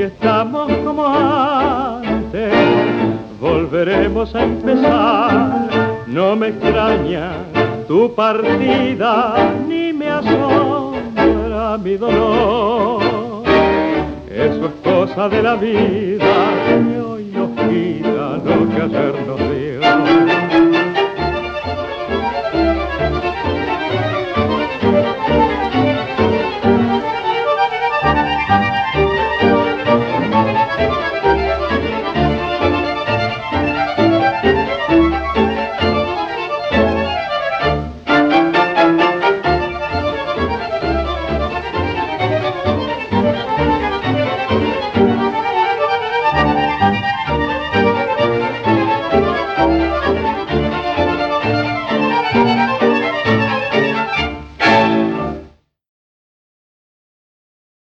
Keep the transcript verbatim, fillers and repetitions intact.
estamos como antes, volveremos a empezar. No me extraña tu partida, ni me asombra mi dolor. Eso es cosa de la vida, que hoy nos quita lo que ayer nos dio.